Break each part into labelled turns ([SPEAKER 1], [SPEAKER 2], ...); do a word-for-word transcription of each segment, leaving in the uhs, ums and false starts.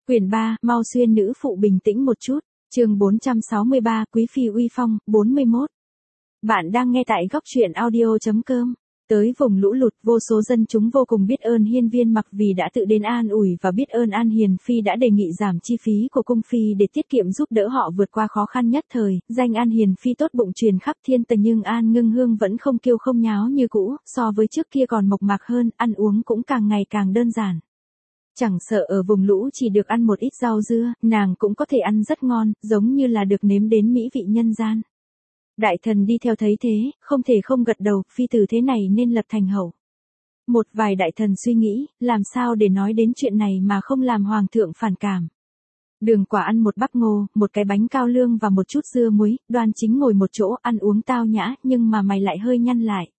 [SPEAKER 1] Quyển ba, mau xuyên nữ phụ bình tĩnh một chút. Chương bốn trăm sáu mươi ba, Quý phi uy phong, bốn mươi mốt. Bạn đang nghe tại góc truyện audio chấm com. Tới vùng lũ lụt, vô số dân chúng vô cùng biết ơn Hiên Viên Mặc vì đã tự đến an ủi và biết ơn An Hiền Phi đã đề nghị giảm chi phí của cung phi để tiết kiệm giúp đỡ họ vượt qua khó khăn nhất thời. Danh An Hiền Phi tốt bụng truyền khắp thiên tầng, nhưng An Ngưng Hương vẫn không kiêu không nháo như cũ, so với trước kia còn mộc mạc hơn, ăn uống cũng càng ngày càng đơn giản. Chẳng sợ ở vùng lũ chỉ được ăn một ít rau dưa, nàng cũng có thể ăn rất ngon, giống như là được nếm đến mỹ vị nhân gian. Đại thần đi theo thấy thế, không thể không gật đầu, phi tử thế này nên lập thành hậu. Một vài đại thần suy nghĩ, làm sao để nói đến chuyện này mà không làm hoàng thượng phản cảm. Đường Quả ăn một bắp ngô, một cái bánh cao lương và một chút dưa muối, Đoan Chính ngồi một chỗ ăn uống tao nhã, nhưng mà mày lại hơi nhăn lại.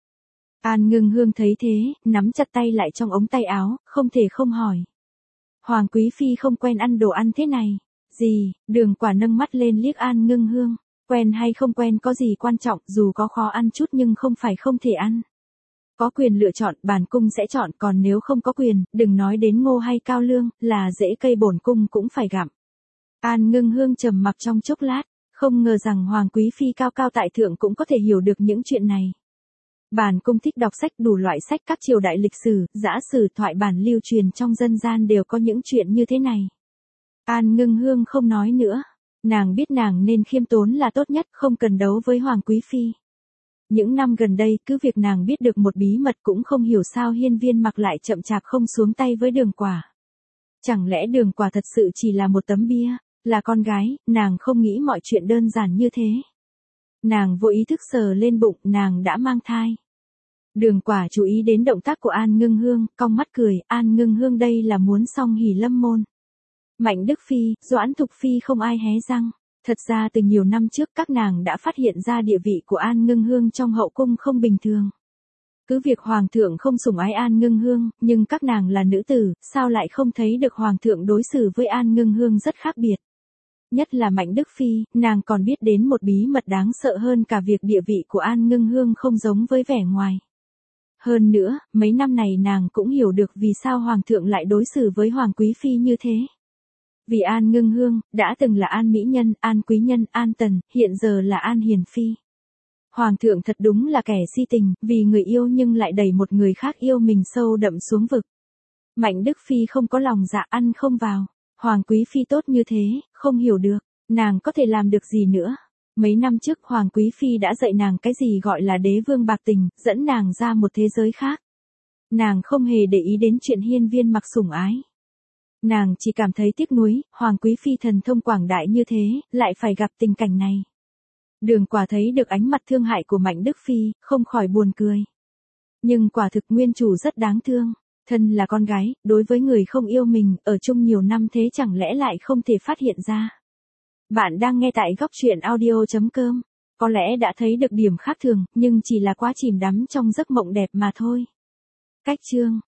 [SPEAKER 1] An Ngưng Hương thấy thế, nắm chặt tay lại trong ống tay áo, không thể không hỏi. Hoàng quý phi không quen ăn đồ ăn thế này. Gì? Đường Quả nâng mắt lên liếc An Ngưng Hương. Quen hay không quen có gì quan trọng, dù có khó ăn chút nhưng không phải không thể ăn. Có quyền lựa chọn, bản cung sẽ chọn, còn nếu không có quyền, đừng nói đến ngô hay cao lương, là rễ cây bổn cung cũng phải gặm. An Ngưng Hương trầm mặc trong chốc lát, không ngờ rằng Hoàng quý phi cao cao tại thượng cũng có thể hiểu được những chuyện này. Bản cung thích đọc sách, đủ loại sách các triều đại lịch sử, dã sử, thoại bản lưu truyền trong dân gian đều có những chuyện như thế này. An Ngưng Hương không nói nữa. Nàng biết nàng nên khiêm tốn là tốt nhất, không cần đấu với Hoàng quý phi. Những năm gần đây, cứ việc nàng biết được một bí mật cũng không hiểu sao Hiên Viên Mặc lại chậm chạp không xuống tay với Đường Quả. Chẳng lẽ Đường Quả thật sự chỉ là một tấm bia, là con gái, nàng không nghĩ mọi chuyện đơn giản như thế. Nàng vô ý thức sờ lên bụng, nàng đã mang thai. Đường Quả chú ý đến động tác của An Ngưng Hương, cong mắt cười, An Ngưng Hương đây là muốn xong hỉ lâm môn. Mạnh Đức Phi, Doãn Thục Phi không ai hé răng. Thật ra từ nhiều năm trước các nàng đã phát hiện ra địa vị của An Ngưng Hương trong hậu cung không bình thường. Cứ việc Hoàng thượng không sủng ái An Ngưng Hương, nhưng các nàng là nữ tử, sao lại không thấy được Hoàng thượng đối xử với An Ngưng Hương rất khác biệt. Nhất là Mạnh Đức Phi, nàng còn biết đến một bí mật đáng sợ hơn cả việc địa vị của An Ngưng Hương không giống với vẻ ngoài. Hơn nữa, mấy năm này nàng cũng hiểu được vì sao Hoàng thượng lại đối xử với Hoàng quý phi như thế. Vì An Ngưng Hương, đã từng là An Mỹ Nhân, An Quý Nhân, An Tần, hiện giờ là An Hiền Phi. Hoàng thượng thật đúng là kẻ si tình, vì người yêu nhưng lại đẩy một người khác yêu mình sâu đậm xuống vực. Mạnh Đức Phi không có lòng dạ, ăn không vào. Hoàng quý phi tốt như thế, không hiểu được, nàng có thể làm được gì nữa. Mấy năm trước Hoàng quý phi đã dạy nàng cái gì gọi là đế vương bạc tình, dẫn nàng ra một thế giới khác. Nàng không hề để ý đến chuyện Hiên Viên Mặc sủng ái. Nàng chỉ cảm thấy tiếc nuối, Hoàng quý phi thần thông quảng đại như thế, lại phải gặp tình cảnh này. Đường Quả thấy được ánh mặt thương hại của Mạnh Đức Phi, không khỏi buồn cười. Nhưng quả thực nguyên chủ rất đáng thương. Thân là con gái, đối với người không yêu mình, ở chung nhiều năm thế chẳng lẽ lại không thể phát hiện ra. Bạn đang nghe tại góc truyện audio chấm com. Có lẽ đã thấy được điểm khác thường, nhưng chỉ là quá chìm đắm trong giấc mộng đẹp mà thôi. Cách chương